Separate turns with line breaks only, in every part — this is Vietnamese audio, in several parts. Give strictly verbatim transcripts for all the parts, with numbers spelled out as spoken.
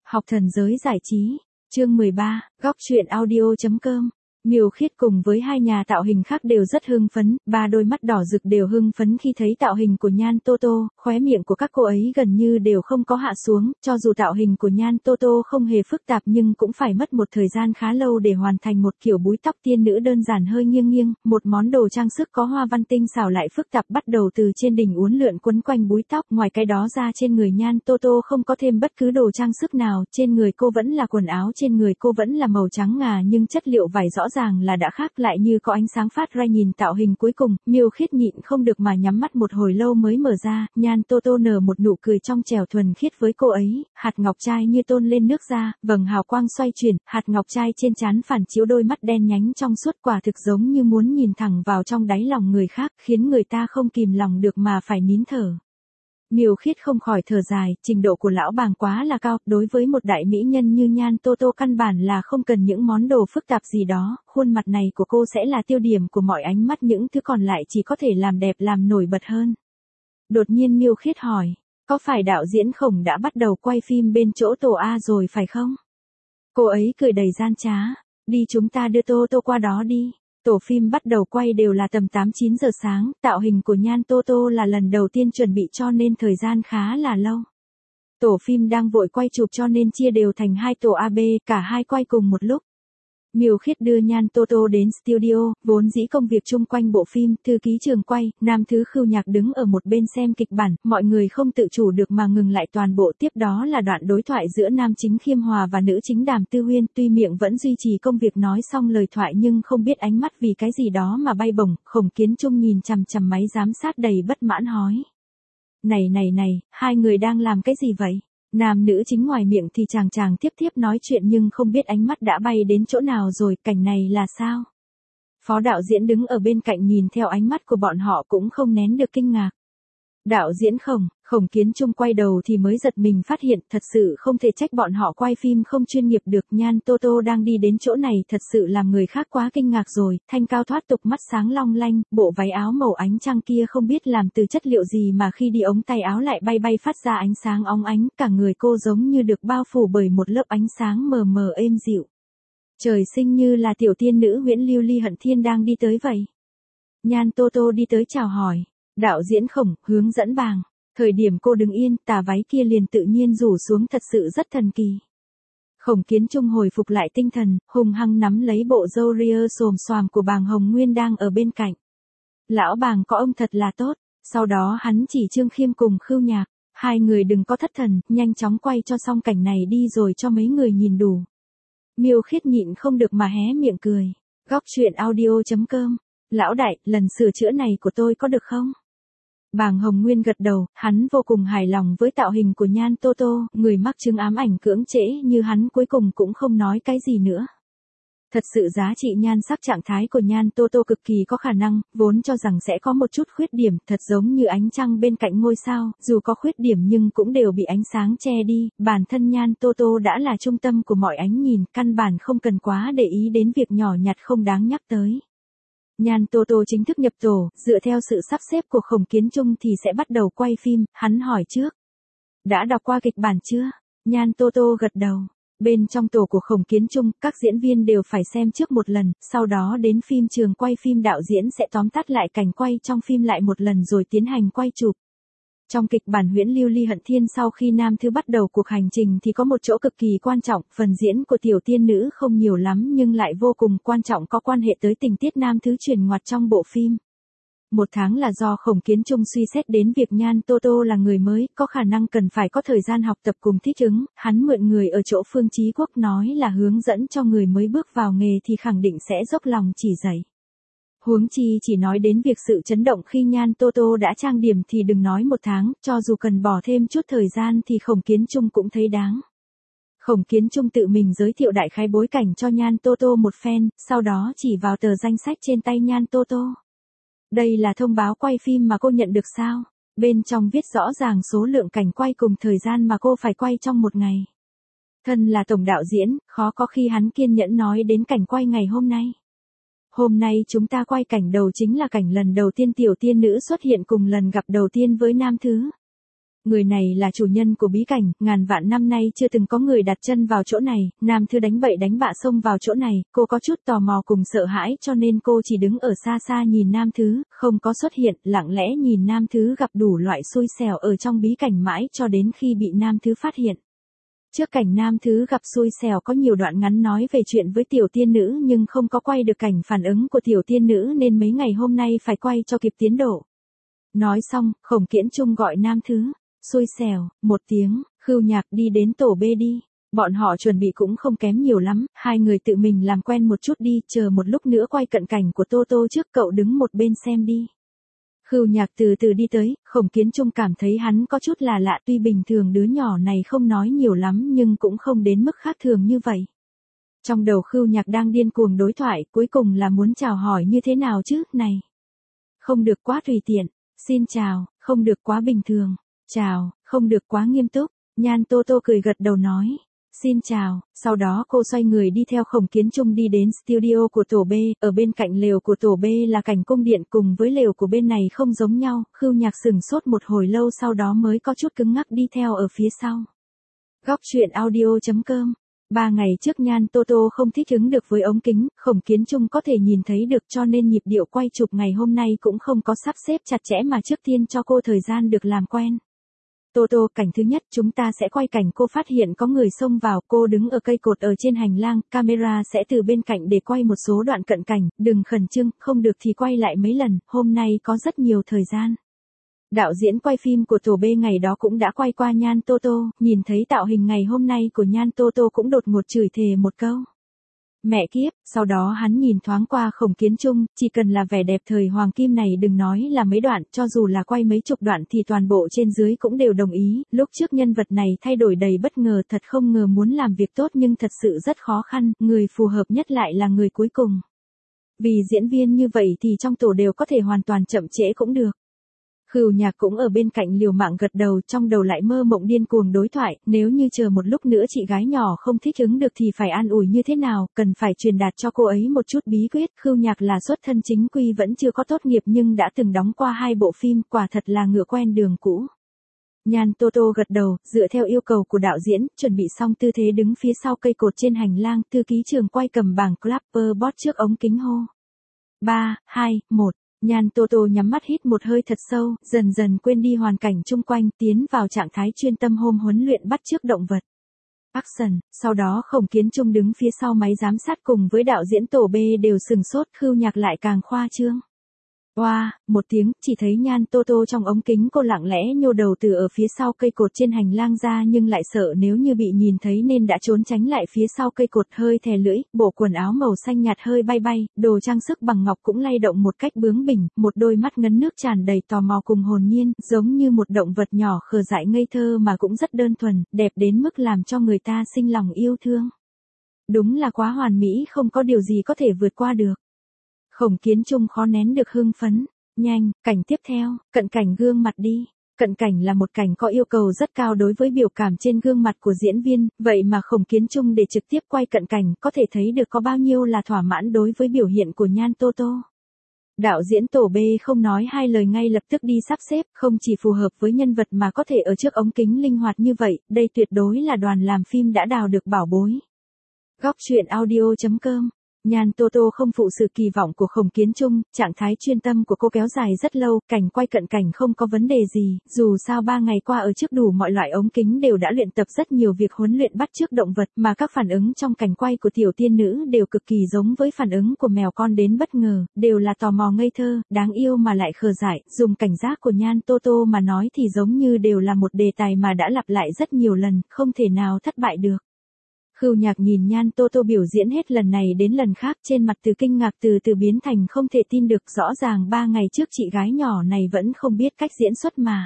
Học thần giới giải trí, chương mười ba, góc truyện audio chấm com. Miêu Khiết cùng với hai nhà tạo hình khác đều rất hưng phấn, ba đôi mắt đỏ rực đều hưng phấn khi thấy tạo hình của Nhan Tô Tô, khóe miệng của các cô ấy gần như đều không có hạ xuống, cho dù tạo hình của Nhan Tô Tô không hề phức tạp nhưng cũng phải mất một thời gian khá lâu để hoàn thành một kiểu búi tóc tiên nữ đơn giản hơi nghiêng nghiêng, một món đồ trang sức có hoa văn tinh xảo lại phức tạp bắt đầu từ trên đỉnh uốn lượn quấn quanh búi tóc, ngoài cái đó ra trên người Nhan Tô Tô không có thêm bất cứ đồ trang sức nào, trên người cô vẫn là quần áo trên người cô vẫn là màu trắng ngà nhưng chất liệu vải rõ ràng là đã khác lại như có ánh sáng phát ra. Nhìn tạo hình cuối cùng, Miêu Khiết nhịn không được mà nhắm mắt một hồi lâu mới mở ra, Nhan Tô Tô nở một nụ cười trong trẻo thuần khiết với cô ấy, hạt ngọc trai như tôn lên nước ra, vầng hào quang xoay chuyển, hạt ngọc trai trên trán phản chiếu đôi mắt đen nhánh trong suốt quả thực giống như muốn nhìn thẳng vào trong đáy lòng người khác, khiến người ta không kìm lòng được mà phải nín thở. Miêu Khiết không khỏi thở dài, trình độ của lão bàng quá là cao, đối với một đại mỹ nhân như Nhan Tô Tô căn bản là không cần những món đồ phức tạp gì đó, khuôn mặt này của cô sẽ là tiêu điểm của mọi ánh mắt, những thứ còn lại chỉ có thể làm đẹp làm nổi bật hơn. Đột nhiên Miêu Khiết hỏi, có phải đạo diễn Khổng đã bắt đầu quay phim bên chỗ Tổ A rồi phải không? Cô ấy cười đầy gian trá, đi chúng ta đưa Tô Tô qua đó đi. Tổ phim bắt đầu quay đều là tầm tám chín giờ sáng, tạo hình của Nhan Tô Tô là lần đầu tiên chuẩn bị cho nên thời gian khá là lâu. Tổ phim đang vội quay chụp cho nên chia đều thành hai tổ A B, cả hai quay cùng một lúc. Miêu Khiết đưa Nhan Tô Tô đến studio, vốn dĩ công việc chung quanh bộ phim, thư ký trường quay, nam thứ Khưu Nhạc đứng ở một bên xem kịch bản, mọi người không tự chủ được mà ngừng lại toàn bộ. Tiếp đó là đoạn đối thoại giữa nam chính Khiêm Hòa và nữ chính Đàm Tư Huyên, tuy miệng vẫn duy trì công việc nói xong lời thoại nhưng không biết ánh mắt vì cái gì đó mà bay bổng. Khổng Kiến Trung nhìn chằm chằm máy giám sát đầy bất mãn hỏi. Này này này, hai người đang làm cái gì vậy? Nam nữ chính ngoài miệng thì chàng chàng tiếp tiếp nói chuyện nhưng không biết ánh mắt đã bay đến chỗ nào rồi, cảnh này là sao? Phó đạo diễn đứng ở bên cạnh nhìn theo ánh mắt của bọn họ cũng không nén được kinh ngạc. Đạo diễn Khổng, Khổng Kiến Trung quay đầu thì mới giật mình phát hiện thật sự không thể trách bọn họ quay phim không chuyên nghiệp được. Nhan Tô Tô đang đi đến chỗ này thật sự làm người khác quá kinh ngạc rồi, thanh cao thoát tục, mắt sáng long lanh, bộ váy áo màu ánh trăng kia không biết làm từ chất liệu gì mà khi đi ống tay áo lại bay bay phát ra ánh sáng óng ánh, cả người cô giống như được bao phủ bởi một lớp ánh sáng mờ mờ êm dịu. Trời sinh như là tiểu tiên nữ Huyễn Lưu Ly Hận Thiên đang đi tới vậy. Nhan Tô Tô đi tới chào hỏi. Đạo diễn Khổng hướng dẫn bàng. Thời điểm cô đứng yên, tà váy kia liền tự nhiên rủ xuống, thật sự rất thần kỳ. Khổng Kiến Trung hồi phục lại tinh thần, hùng hăng nắm lấy bộ râu ria xồm xoàm của bàng Hồng Nguyên đang ở bên cạnh. Lão bàng có ông thật là tốt. Sau đó hắn chỉ Trương Khiêm cùng Khưu Nhạc. Hai người đừng có thất thần, nhanh chóng quay cho xong cảnh này đi rồi cho mấy người nhìn đủ. Miêu Khiết nhịn không được mà hé miệng cười. Góc truyện audio chấm com. Lão đại, lần sửa chữa này của tôi có được không? Bàng Hồng Nguyên gật đầu, hắn vô cùng hài lòng với tạo hình của Nhan Tô Tô, người mắc chứng ám ảnh cưỡng trễ như hắn cuối cùng cũng không nói cái gì nữa. Thật sự giá trị nhan sắc trạng thái của Nhan Tô Tô cực kỳ có khả năng, vốn cho rằng sẽ có một chút khuyết điểm, thật giống như ánh trăng bên cạnh ngôi sao, dù có khuyết điểm nhưng cũng đều bị ánh sáng che đi, bản thân Nhan Tô Tô đã là trung tâm của mọi ánh nhìn, căn bản không cần quá để ý đến việc nhỏ nhặt không đáng nhắc tới. Nhan Tô Tô chính thức nhập tổ, dựa theo sự sắp xếp của Khổng Kiến Trung thì sẽ bắt đầu quay phim, hắn hỏi trước. Đã đọc qua kịch bản chưa? Nhan Tô Tô gật đầu. Bên trong tổ của Khổng Kiến Trung, các diễn viên đều phải xem trước một lần, sau đó đến phim trường quay phim đạo diễn sẽ tóm tắt lại cảnh quay trong phim lại một lần rồi tiến hành quay chụp. Trong kịch bản Huyễn Lưu Ly Hận Thiên sau khi nam thứ bắt đầu cuộc hành trình thì có một chỗ cực kỳ quan trọng, phần diễn của tiểu tiên nữ không nhiều lắm nhưng lại vô cùng quan trọng, có quan hệ tới tình tiết nam thứ truyền ngoặt trong bộ phim. Một tháng là do Khổng Kiến Trung suy xét đến việc Nhan Tô Tô là người mới, có khả năng cần phải có thời gian học tập cùng thích ứng, hắn mượn người ở chỗ Phương Chí Quốc nói là hướng dẫn cho người mới bước vào nghề thì khẳng định sẽ dốc lòng chỉ dạy. Huống chi chỉ nói đến việc sự chấn động khi Nhan Tô Tô đã trang điểm thì đừng nói một tháng, cho dù cần bỏ thêm chút thời gian thì Khổng Kiến Trung cũng thấy đáng. Khổng Kiến Trung tự mình giới thiệu đại khái bối cảnh cho Nhan Tô Tô một phen, sau đó chỉ vào tờ danh sách trên tay Nhan Tô Tô. Đây là thông báo quay phim mà cô nhận được sao? Bên trong viết rõ ràng số lượng cảnh quay cùng thời gian mà cô phải quay trong một ngày. Thân là tổng đạo diễn, khó có khi hắn kiên nhẫn nói đến cảnh quay ngày hôm nay. Hôm nay chúng ta quay cảnh đầu chính là cảnh lần đầu tiên tiểu tiên nữ xuất hiện cùng lần gặp đầu tiên với nam thứ. Người này là chủ nhân của bí cảnh, ngàn vạn năm nay chưa từng có người đặt chân vào chỗ này, nam thứ đánh bậy đánh bạ xông vào chỗ này, cô có chút tò mò cùng sợ hãi cho nên cô chỉ đứng ở xa xa nhìn nam thứ, không có xuất hiện, lặng lẽ nhìn nam thứ gặp đủ loại xui xẻo ở trong bí cảnh mãi cho đến khi bị nam thứ phát hiện. Trước cảnh nam thứ gặp xui xẻo có nhiều đoạn ngắn nói về chuyện với tiểu tiên nữ nhưng không có quay được cảnh phản ứng của tiểu tiên nữ nên mấy ngày hôm nay phải quay cho kịp tiến độ. Nói xong, Khổng Kiến Trung gọi nam thứ. Xui xẻo, một tiếng, Khưu Nhạc đi đến tổ B đi. Bọn họ chuẩn bị cũng không kém nhiều lắm, hai người tự mình làm quen một chút đi, chờ một lúc nữa quay cận cảnh của Tô Tô trước cậu đứng một bên xem đi. Khưu Nhạc từ từ đi tới, Khổng Kiến Trung cảm thấy hắn có chút là lạ tuy bình thường đứa nhỏ này không nói nhiều lắm nhưng cũng không đến mức khác thường như vậy. Trong đầu Khưu Nhạc đang điên cuồng đối thoại, cuối cùng là muốn chào hỏi như thế nào chứ, này. Không được quá tùy tiện, xin chào, không được quá bình thường. Chào, không được quá nghiêm túc, Nhan Tô Tô cười gật đầu nói. Xin chào, sau đó cô xoay người đi theo Khổng Kiến Trung đi đến studio của tổ B, ở bên cạnh lều của tổ B là cảnh cung điện cùng với lều của bên này không giống nhau, Khưu Nhạc sừng sốt một hồi lâu sau đó mới có chút cứng ngắc đi theo ở phía sau. Góc truyện audio chấm com. Ba ngày trước Nhan Tô Tô không thích ứng được với ống kính, Khổng Kiến Trung có thể nhìn thấy được cho nên nhịp điệu quay chụp ngày hôm nay cũng không có sắp xếp chặt chẽ mà trước tiên cho cô thời gian được làm quen. Tô Tô, cảnh thứ nhất chúng ta sẽ quay cảnh cô phát hiện có người xông vào, cô đứng ở cây cột ở trên hành lang, camera sẽ từ bên cạnh để quay một số đoạn cận cảnh, đừng khẩn trương, không được thì quay lại mấy lần, hôm nay có rất nhiều thời gian. Đạo diễn quay phim của tổ B ngày đó cũng đã quay qua Nhan Tô Tô, nhìn thấy tạo hình ngày hôm nay của Nhan Tô Tô cũng đột ngột chửi thề một câu. Mẹ kiếp, sau đó hắn nhìn thoáng qua Khổng Kiến Trung, chỉ cần là vẻ đẹp thời hoàng kim này đừng nói là mấy đoạn, cho dù là quay mấy chục đoạn thì toàn bộ trên dưới cũng đều đồng ý, lúc trước nhân vật này thay đổi đầy bất ngờ thật không ngờ muốn làm việc tốt nhưng thật sự rất khó khăn, người phù hợp nhất lại là người cuối cùng. Vì diễn viên như vậy thì trong tổ đều có thể hoàn toàn chậm trễ cũng được. Khưu Nhạc cũng ở bên cạnh liều mạng gật đầu trong đầu lại mơ mộng điên cuồng đối thoại, nếu như chờ một lúc nữa chị gái nhỏ không thích ứng được thì phải an ủi như thế nào, cần phải truyền đạt cho cô ấy một chút bí quyết. Khưu Nhạc là xuất thân chính quy vẫn chưa có tốt nghiệp nhưng đã từng đóng qua hai bộ phim, quả thật là ngựa quen đường cũ. Nhan Tô Tô gật đầu, dựa theo yêu cầu của đạo diễn, chuẩn bị xong tư thế đứng phía sau cây cột trên hành lang, thư ký trường quay cầm bảng clapperboard trước ống kính hô. ba, hai, một. Nhan Tô Tô nhắm mắt hít một hơi thật sâu, dần dần quên đi hoàn cảnh chung quanh, tiến vào trạng thái chuyên tâm hôm huấn luyện bắt chước động vật. Action, sau đó Khổng Kiến Trung đứng phía sau máy giám sát cùng với đạo diễn tổ B đều sừng sốt, Khưu Nhạc lại càng khoa trương. Oa, wow, một tiếng, chỉ thấy Nhan Tô Tô trong ống kính cô lặng lẽ nhô đầu từ ở phía sau cây cột trên hành lang ra nhưng lại sợ nếu như bị nhìn thấy nên đã trốn tránh lại phía sau cây cột hơi thè lưỡi, bộ quần áo màu xanh nhạt hơi bay bay, đồ trang sức bằng ngọc cũng lay động một cách bướng bỉnh, một đôi mắt ngấn nước tràn đầy tò mò cùng hồn nhiên, giống như một động vật nhỏ khờ dại ngây thơ mà cũng rất đơn thuần, đẹp đến mức làm cho người ta sinh lòng yêu thương. Đúng là quá hoàn mỹ không có điều gì có thể vượt qua được. Khổng Kiến Trung khó nén được hưng phấn. Nhanh, cảnh tiếp theo, cận cảnh gương mặt đi. Cận cảnh là một cảnh có yêu cầu rất cao đối với biểu cảm trên gương mặt của diễn viên, vậy mà Khổng Kiến Trung để trực tiếp quay cận cảnh có thể thấy được có bao nhiêu là thỏa mãn đối với biểu hiện của Nhan Tô Tô. Đạo diễn tổ B không nói hai lời ngay lập tức đi sắp xếp, không chỉ phù hợp với nhân vật mà có thể ở trước ống kính linh hoạt như vậy, đây tuyệt đối là đoàn làm phim đã đào được bảo bối. Góc truyện audio chấm com. Nhan Tô Tô không phụ sự kỳ vọng của Khổng Kiến Trung, trạng thái chuyên tâm của cô kéo dài rất lâu, cảnh quay cận cảnh không có vấn đề gì, dù sao ba ngày qua ở trước đủ mọi loại ống kính đều đã luyện tập rất nhiều việc huấn luyện bắt chước động vật mà các phản ứng trong cảnh quay của tiểu tiên nữ đều cực kỳ giống với phản ứng của mèo con đến bất ngờ, đều là tò mò ngây thơ, đáng yêu mà lại khờ dại, dùng cảnh giác của Nhan Tô Tô mà nói thì giống như đều là một đề tài mà đã lặp lại rất nhiều lần, không thể nào thất bại được. Khưu Nhạc nhìn Nhan Tô Tô biểu diễn hết lần này đến lần khác trên mặt từ kinh ngạc từ từ biến thành không thể tin được rõ ràng ba ngày trước chị gái nhỏ này vẫn không biết cách diễn xuất mà.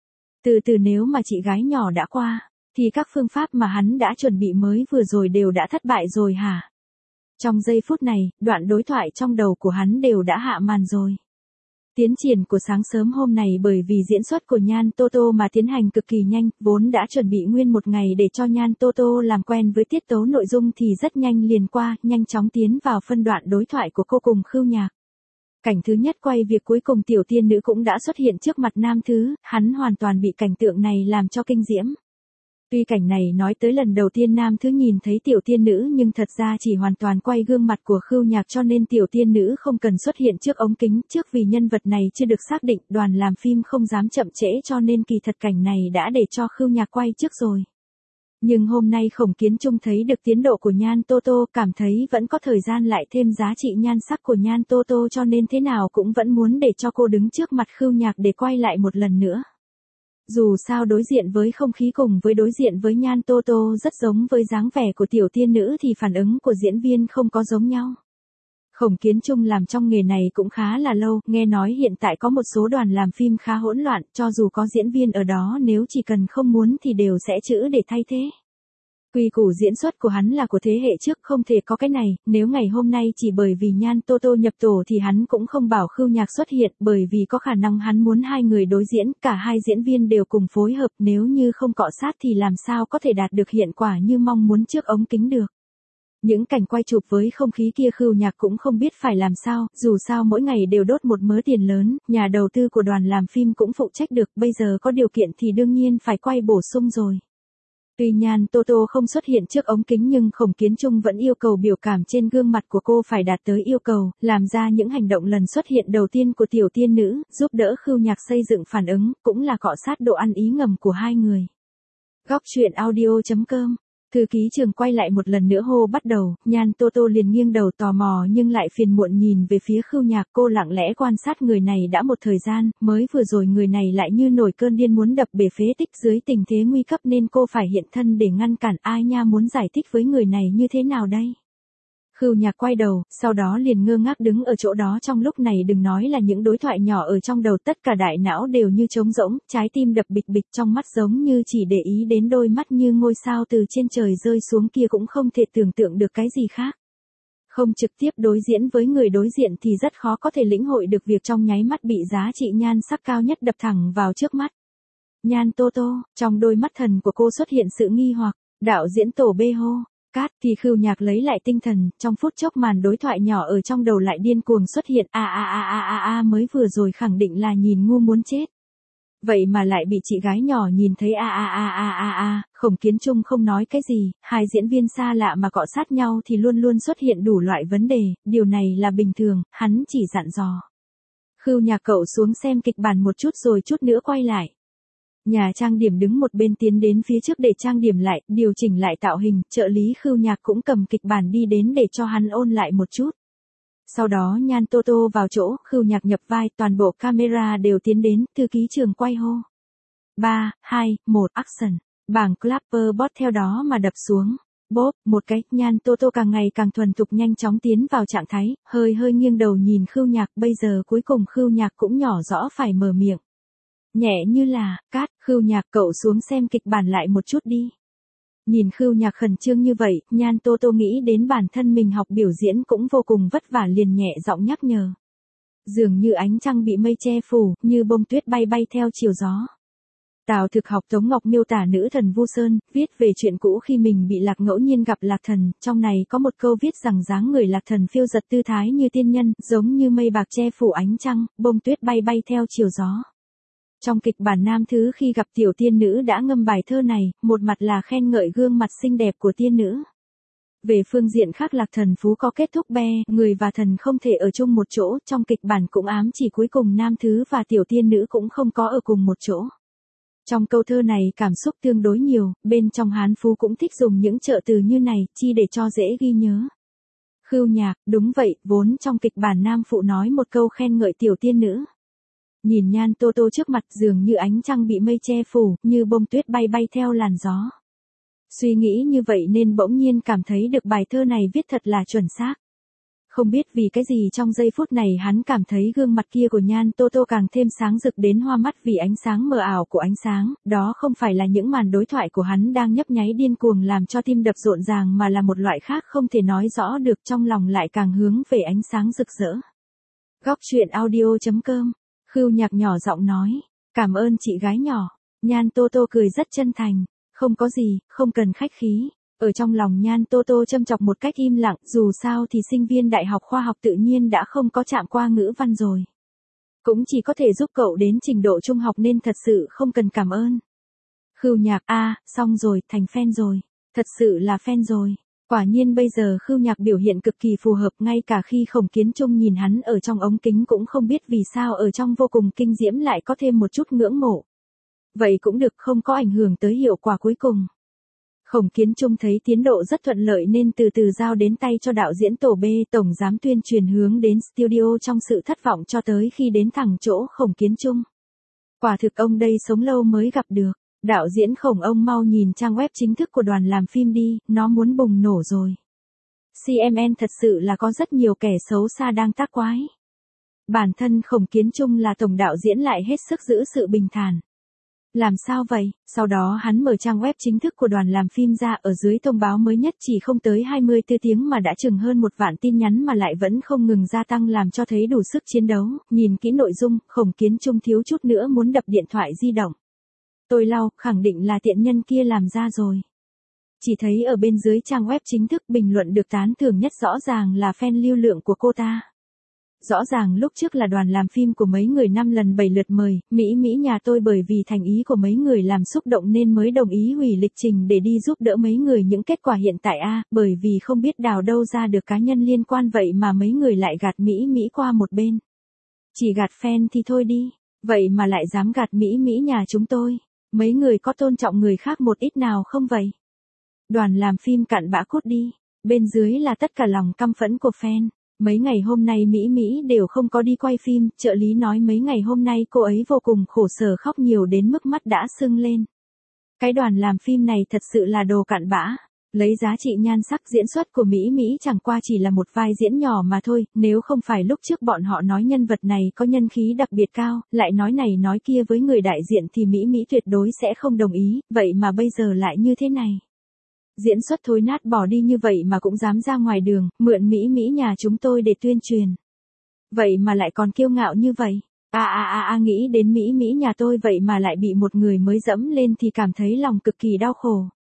Từ từ nếu mà chị gái nhỏ đã qua, thì các phương pháp mà hắn đã chuẩn bị mới vừa rồi đều đã thất bại rồi hả? Trong giây phút này, đoạn đối thoại trong đầu của hắn đều đã hạ màn rồi. Tiến triển của sáng sớm hôm này bởi vì diễn xuất của Nhan Tô Tô mà tiến hành cực kỳ nhanh, vốn đã chuẩn bị nguyên một ngày để cho Nhan Tô Tô làm quen với tiết tấu nội dung thì rất nhanh liền qua, nhanh chóng tiến vào phân đoạn đối thoại của cô cùng Khưu Nhạc. Cảnh thứ nhất quay việc cuối cùng tiểu tiên nữ cũng đã xuất hiện trước mặt nam thứ, hắn hoàn toàn bị cảnh tượng này làm cho kinh diễm. Tuy cảnh này nói tới lần đầu tiên nam thứ nhìn thấy tiểu tiên nữ nhưng thật ra chỉ hoàn toàn quay gương mặt của Khưu Nhạc cho nên tiểu tiên nữ không cần xuất hiện trước ống kính trước vì nhân vật này chưa được xác định đoàn làm phim không dám chậm trễ cho nên kỳ thật cảnh này đã để cho Khưu Nhạc quay trước rồi. Nhưng hôm nay Khổng Kiến Trung thấy được tiến độ của Nhan Tô Tô cảm thấy vẫn có thời gian lại thêm giá trị nhan sắc của Nhan Tô Tô cho nên thế nào cũng vẫn muốn để cho cô đứng trước mặt Khưu Nhạc để quay lại một lần nữa. Dù sao đối diện với không khí cùng với đối diện với Nhan Tô Tô rất giống với dáng vẻ của tiểu tiên nữ thì phản ứng của diễn viên không có giống nhau. Khổng Kiến Trung làm trong nghề này cũng khá là lâu, nghe nói hiện tại có một số đoàn làm phim khá hỗn loạn, cho dù có diễn viên ở đó nếu chỉ cần không muốn thì đều sẽ chữ để thay thế. Quy củ diễn xuất của hắn là của thế hệ trước không thể có cái này, nếu ngày hôm nay chỉ bởi vì Nhan Tô Tô nhập tổ thì hắn cũng không bảo Khưu Nhạc xuất hiện bởi vì có khả năng hắn muốn hai người đối diễn, cả hai diễn viên đều cùng phối hợp nếu như không cọ sát thì làm sao có thể đạt được hiệu quả như mong muốn trước ống kính được. Những cảnh quay chụp với không khí kia Khưu Nhạc cũng không biết phải làm sao, dù sao mỗi ngày đều đốt một mớ tiền lớn, nhà đầu tư của đoàn làm phim cũng phụ trách được, bây giờ có điều kiện thì đương nhiên phải quay bổ sung rồi. Tuy Nhan Tô Tô không xuất hiện trước ống kính nhưng Khổng Kiến Trung vẫn yêu cầu biểu cảm trên gương mặt của cô phải đạt tới yêu cầu, làm ra những hành động lần xuất hiện đầu tiên của tiểu tiên nữ, giúp đỡ Khưu Nhạc xây dựng phản ứng, cũng là cọ sát độ ăn ý ngầm của hai người. Góc truyện audio chấm com Thư ký Trường quay lại một lần nữa hô bắt đầu, Nhan Tô Tô liền nghiêng đầu tò mò nhưng lại phiền muộn nhìn về phía Khưu Nhạc, cô lặng lẽ quan sát người này đã một thời gian, mới vừa rồi người này lại như nổi cơn điên muốn đập bể phế tích dưới tình thế nguy cấp nên cô phải hiện thân để ngăn cản. Ai nha, muốn giải thích với người này như thế nào đây? Khưu Nhạc quay đầu, sau đó liền ngơ ngác đứng ở chỗ đó trong lúc này đừng nói là những đối thoại nhỏ ở trong đầu tất cả đại não đều như trống rỗng, trái tim đập bịch bịch trong mắt giống như chỉ để ý đến đôi mắt như ngôi sao từ trên trời rơi xuống kia cũng không thể tưởng tượng được cái gì khác. Không trực tiếp đối diễn với người đối diện thì rất khó có thể lĩnh hội được việc trong nháy mắt bị giá trị nhan sắc cao nhất đập thẳng vào trước mắt. Nhan Tô Tô, trong đôi mắt thần của cô xuất hiện sự nghi hoặc, đạo diễn Tổ bê hô. Cát thì Khưu Nhạc lấy lại tinh thần, trong phút chốc màn đối thoại nhỏ ở trong đầu lại điên cuồng xuất hiện, a a a a a a mới vừa rồi khẳng định là nhìn ngu muốn chết. Vậy mà lại bị chị gái nhỏ nhìn thấy a a a a a a, Khổng Kiến Trung không nói cái gì, hai diễn viên xa lạ mà cọ sát nhau thì luôn luôn xuất hiện đủ loại vấn đề, điều này là bình thường, hắn chỉ dặn dò. Khưu Nhạc cậu xuống xem kịch bản một chút rồi chút nữa quay lại. Nhà trang điểm đứng một bên tiến đến phía trước để trang điểm lại, điều chỉnh lại tạo hình, trợ lý Khưu Nhạc cũng cầm kịch bản đi đến để cho hắn ôn lại một chút. Sau đó Nhan Tô Tô vào chỗ, Khưu Nhạc nhập vai, toàn bộ camera đều tiến đến, thư ký Trường quay hô. ba, hai, một, action, bảng clapper bot theo đó mà đập xuống. Bốp, một cái, Nhan Tô Tô càng ngày càng thuần thục nhanh chóng tiến vào trạng thái, hơi hơi nghiêng đầu nhìn Khưu Nhạc, bây giờ cuối cùng Khưu Nhạc cũng nhỏ rõ phải mở miệng. Nhẹ như là, Cát, Khưu Nhạc cậu xuống xem kịch bản lại một chút đi. Nhìn Khưu Nhạc khẩn trương như vậy, Nhan Tô Tô nghĩ đến bản thân mình học biểu diễn cũng vô cùng vất vả liền nhẹ giọng nhắc nhở. Dường như ánh trăng bị mây che phủ, như bông tuyết bay bay theo chiều gió. Tào Thực học Tống Ngọc miêu tả nữ thần Vu Sơn, viết về chuyện cũ khi mình bị lạc ngẫu nhiên gặp lạc thần, trong này có một câu viết rằng dáng người lạc thần phiêu giật tư thái như tiên nhân, giống như mây bạc che phủ ánh trăng, bông tuyết bay bay theo chiều gió. Trong kịch bản nam thứ khi gặp tiểu tiên nữ đã ngâm bài thơ này, một mặt là khen ngợi gương mặt xinh đẹp của tiên nữ. Về phương diện khác lạc thần phú có kết thúc be, người và thần không thể ở chung một chỗ, trong kịch bản cũng ám chỉ cuối cùng nam thứ và tiểu tiên nữ cũng không có ở cùng một chỗ. Trong câu thơ này cảm xúc tương đối nhiều, bên trong Hán Phú cũng thích dùng những trợ từ như này, chi để cho dễ ghi nhớ. Khưu Nhạc, đúng vậy, vốn trong kịch bản nam phụ nói một câu khen ngợi tiểu tiên nữ. Nhìn Nhan Tô Tô trước mặt dường như ánh trăng bị mây che phủ, như bông tuyết bay bay theo làn gió. Suy nghĩ như vậy nên bỗng nhiên cảm thấy được bài thơ này viết thật là chuẩn xác. Không biết vì cái gì trong giây phút này hắn cảm thấy gương mặt kia của Nhan Tô Tô càng thêm sáng rực đến hoa mắt vì ánh sáng mờ ảo của ánh sáng, đó không phải là những màn đối thoại của hắn đang nhấp nháy điên cuồng làm cho tim đập rộn ràng mà là một loại khác không thể nói rõ được, trong lòng lại càng hướng về ánh sáng rực rỡ. Góc truyện audio chấm com Khưu Nhạc nhỏ giọng nói, cảm ơn chị gái nhỏ. Nhan Tô Tô cười rất chân thành, không có gì, không cần khách khí. Ở trong lòng Nhan Tô Tô châm chọc một cách im lặng, dù sao thì sinh viên đại học khoa học tự nhiên đã không có chạm qua ngữ văn rồi. Cũng chỉ có thể giúp cậu đến trình độ trung học nên thật sự không cần cảm ơn. Khưu Nhạc, a, à, xong rồi, thành fan rồi. Thật sự là fan rồi. Quả nhiên bây giờ Khưu Nhạc biểu hiện cực kỳ phù hợp, ngay cả khi Khổng Kiến Trung nhìn hắn ở trong ống kính cũng không biết vì sao ở trong vô cùng kinh diễm lại có thêm một chút ngưỡng mộ. Vậy cũng được, không có ảnh hưởng tới hiệu quả cuối cùng. Khổng Kiến Trung thấy tiến độ rất thuận lợi nên từ từ giao đến tay cho đạo diễn tổ B, tổng giám tuyên truyền hướng đến studio trong sự thất vọng cho tới khi đến thẳng chỗ Khổng Kiến Trung. Quả thực ông đây sống lâu mới gặp được. Đạo diễn Khổng, ông mau nhìn trang web chính thức của đoàn làm phim đi, nó muốn bùng nổ rồi. xê em en thật sự là có rất nhiều kẻ xấu xa đang tác quái. Bản thân Khổng Kiến Trung là tổng đạo diễn lại hết sức giữ sự bình thản. Làm sao vậy? Sau đó hắn mở trang web chính thức của đoàn làm phim ra, ở dưới thông báo mới nhất chỉ không tới hai mươi tư tiếng mà đã chừng hơn một vạn tin nhắn mà lại vẫn không ngừng gia tăng, làm cho thấy đủ sức chiến đấu. Nhìn kỹ nội dung, Khổng Kiến Trung thiếu chút nữa muốn đập điện thoại di động. Tôi lau, khẳng định là tiện nhân kia làm ra rồi. Chỉ thấy ở bên dưới trang web chính thức bình luận được tán thưởng nhất rõ ràng là fan lưu lượng của cô ta. Rõ ràng lúc trước là đoàn làm phim của mấy người năm lần bảy lượt mời, Mỹ Mỹ nhà tôi bởi vì thành ý của mấy người làm xúc động nên mới đồng ý hủy lịch trình để đi giúp đỡ mấy người, những kết quả hiện tại a, bởi vì không biết đào đâu ra được cá nhân liên quan vậy mà mấy người lại gạt Mỹ Mỹ qua một bên. Chỉ gạt fan thì thôi đi, vậy mà lại dám gạt Mỹ Mỹ nhà chúng tôi. Mấy người có tôn trọng người khác một ít nào không vậy? Đoàn làm phim cặn bã cút đi. Bên dưới là tất cả lòng căm phẫn của fan. Mấy ngày hôm nay Mỹ Mỹ đều không có đi quay phim, trợ lý nói mấy ngày hôm nay cô ấy vô cùng khổ sở, khóc nhiều đến mức mắt đã sưng lên. Cái đoàn làm phim này thật sự là đồ cặn bã. Lấy giá trị nhan sắc diễn xuất của Mỹ Mỹ chẳng qua chỉ là một vai diễn nhỏ mà thôi, nếu không phải lúc trước bọn họ nói nhân vật này có nhân khí đặc biệt cao, lại nói này nói kia với người đại diện thì Mỹ Mỹ tuyệt đối sẽ không đồng ý, vậy mà bây giờ lại như thế này. Diễn xuất thối nát bỏ đi như vậy mà cũng dám ra ngoài đường, mượn Mỹ Mỹ nhà chúng tôi để tuyên truyền. Vậy mà lại còn kiêu ngạo như vậy. À à à à nghĩ đến Mỹ Mỹ nhà tôi vậy mà lại bị một người mới dẫm lên thì cảm thấy lòng cực kỳ đau khổ.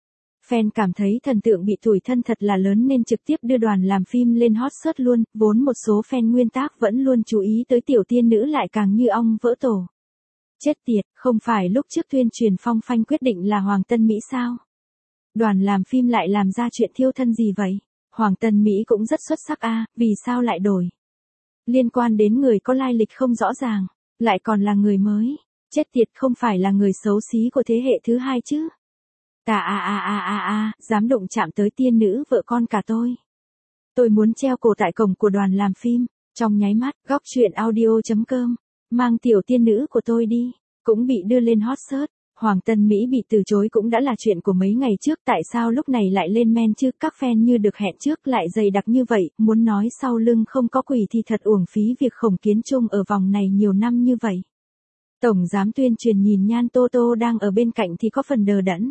Fan cảm thấy thần tượng bị tủi thân thật là lớn nên trực tiếp đưa đoàn làm phim lên hot search luôn, vốn một số fan nguyên tác vẫn luôn chú ý tới tiểu tiên nữ lại càng như ong vỡ tổ. Chết tiệt, không phải lúc trước tuyên truyền phong phanh quyết định là Hoàng Tân Mỹ sao? Đoàn làm phim lại làm ra chuyện thiêu thân gì vậy? Hoàng Tân Mỹ cũng rất xuất sắc a, à, vì sao lại đổi? Liên quan đến người có lai lịch không rõ ràng, lại còn là người mới. Chết tiệt, không phải là người xấu xí của thế hệ thứ hai chứ? Ta a a a a a, dám đụng chạm tới tiên nữ vợ con cả tôi. Tôi muốn treo cổ tại cổng của đoàn làm phim. Trong nháy mắt, góc truyện audio chấm com, mang tiểu tiên nữ của tôi đi, cũng bị đưa lên hot search. Hoàng Tân Mỹ bị từ chối cũng đã là chuyện của mấy ngày trước, tại sao lúc này lại lên men chứ? Các fan như được hẹn trước lại dày đặc như vậy, muốn nói sau lưng không có quỷ thì thật uổng phí việc Khổng Kiến Trung ở vòng này nhiều năm như vậy. Tổng giám tuyên truyền nhìn Nhan Tô Tô đang ở bên cạnh thì có phần đờ đẫn.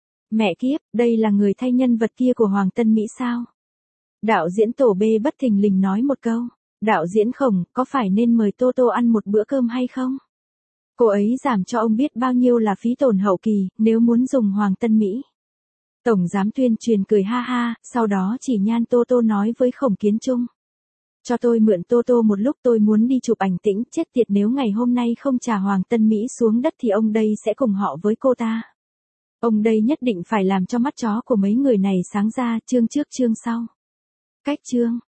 Mẹ kiếp, đây là người thay nhân vật kia của Hoàng Tân Mỹ sao? Đạo diễn tổ B bất thình lình nói một câu. Đạo diễn Khổng, có phải nên mời Tô Tô ăn một bữa cơm hay không? Cô ấy giảm cho ông biết bao nhiêu là phí tổn hậu kỳ, nếu muốn dùng Hoàng Tân Mỹ. Tổng giám tuyên truyền cười ha ha, sau đó chỉ Nhan Tô Tô nói với Khổng Kiến Trung. Cho tôi mượn Tô Tô một lúc, tôi muốn đi chụp ảnh tĩnh, chết tiệt, nếu ngày hôm nay không trả Hoàng Tân Mỹ xuống đất thì ông đây sẽ cùng họ với cô ta. Ông đây nhất định phải làm cho mắt chó của mấy người này sáng ra, chương trước chương sau. Cách chương.